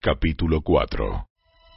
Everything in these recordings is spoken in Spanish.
Capítulo 4.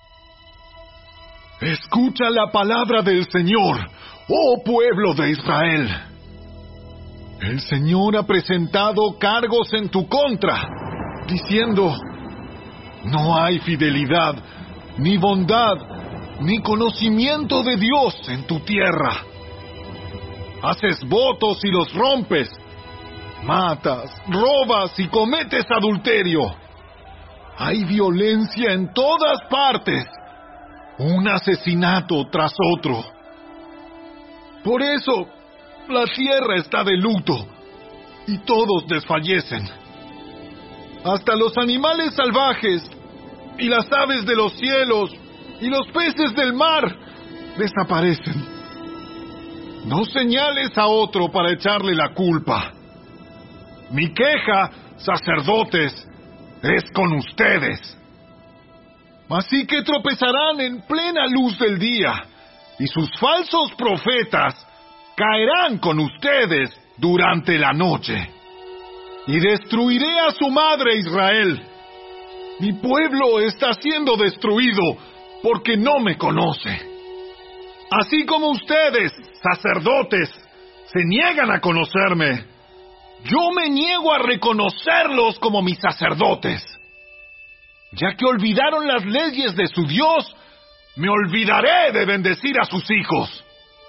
Escucha la palabra del Señor, oh pueblo de Israel. El Señor ha presentado cargos en tu contra, diciendo: no hay fidelidad, ni bondad, ni conocimiento de Dios en tu tierra. Haces votos y los rompes, matas, robas y cometes adulterio. Hay violencia en todas partes, un asesinato tras otro. Por eso, la tierra está de luto y todos desfallecen. Hasta los animales salvajes y las aves de los cielos y los peces del mar desaparecen. No señales a otro para echarle la culpa. Mi queja, sacerdotes, es con ustedes. Así que tropezarán en plena luz del día, y sus falsos profetas caerán con ustedes durante la noche. Y destruiré a su madre Israel. Mi pueblo está siendo destruido porque no me conoce. Así como ustedes, sacerdotes, se niegan a conocerme, yo me niego a reconocerlos como mis sacerdotes. Ya que olvidaron las leyes de su Dios, me olvidaré de bendecir a sus hijos.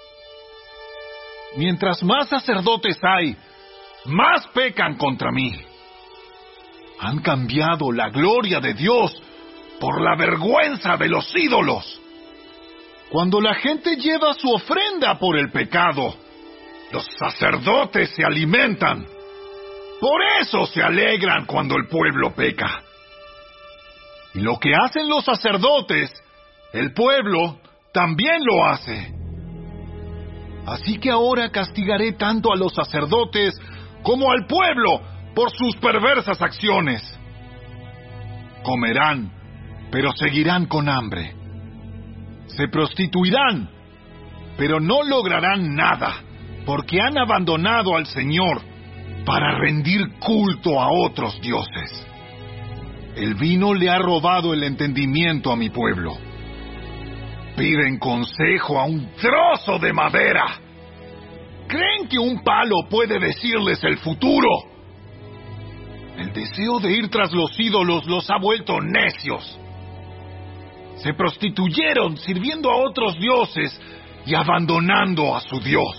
Mientras más sacerdotes hay, más pecan contra mí. Han cambiado la gloria de Dios por la vergüenza de los ídolos. Cuando la gente lleva su ofrenda por el pecado, los sacerdotes se alimentan. Por eso se alegran cuando el pueblo peca. Y lo que hacen los sacerdotes, el pueblo también lo hace. Así que ahora castigaré tanto a los sacerdotes como al pueblo por sus perversas acciones. Comerán, pero seguirán con hambre. Se prostituirán, pero no lograrán nada, porque han abandonado al Señor para rendir culto a otros dioses. El vino le ha robado el entendimiento a mi pueblo. Piden consejo a un trozo de madera. ¿Creen que un palo puede decirles el futuro? El deseo de ir tras los ídolos los ha vuelto necios. Se prostituyeron sirviendo a otros dioses y abandonando a su Dios.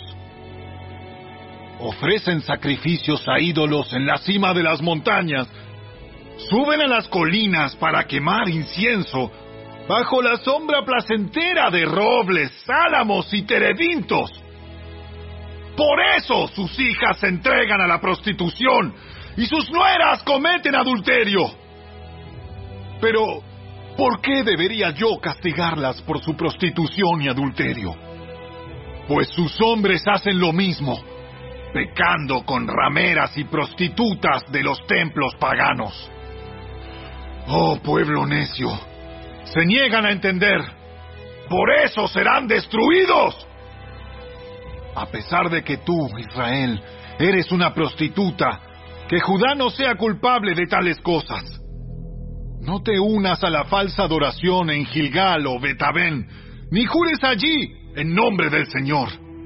Ofrecen sacrificios a ídolos en la cima de las montañas. Suben a las colinas para quemar incienso bajo la sombra placentera de robles, álamos y terebintos. Por eso sus hijas se entregan a la prostitución y sus nueras cometen adulterio. Pero, ¿por qué debería yo castigarlas por su prostitución y adulterio? Pues sus hombres hacen lo mismo, pecando con rameras y prostitutas de los templos paganos. Oh pueblo necio, se niegan a entender, por eso serán destruidos. A pesar de que tú, Israel, eres una prostituta, que Judá no sea culpable de tales cosas. No te unas a la falsa adoración en Gilgal o Betabén, ni jures allí en nombre del Señor.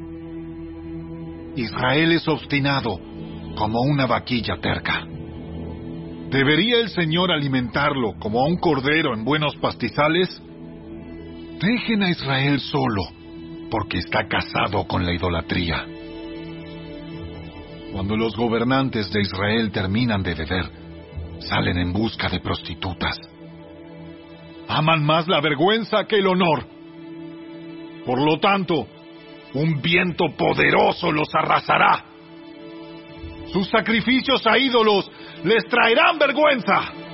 Israel es obstinado como una vaquilla terca. ¿Debería el Señor alimentarlo como a un cordero en buenos pastizales? Dejen a Israel solo, porque está casado con la idolatría. Cuando los gobernantes de Israel terminan de beber, salen en busca de prostitutas. Aman más la vergüenza que el honor. Por lo tanto, un viento poderoso los arrasará. Sus sacrificios a ídolos les traerán vergüenza.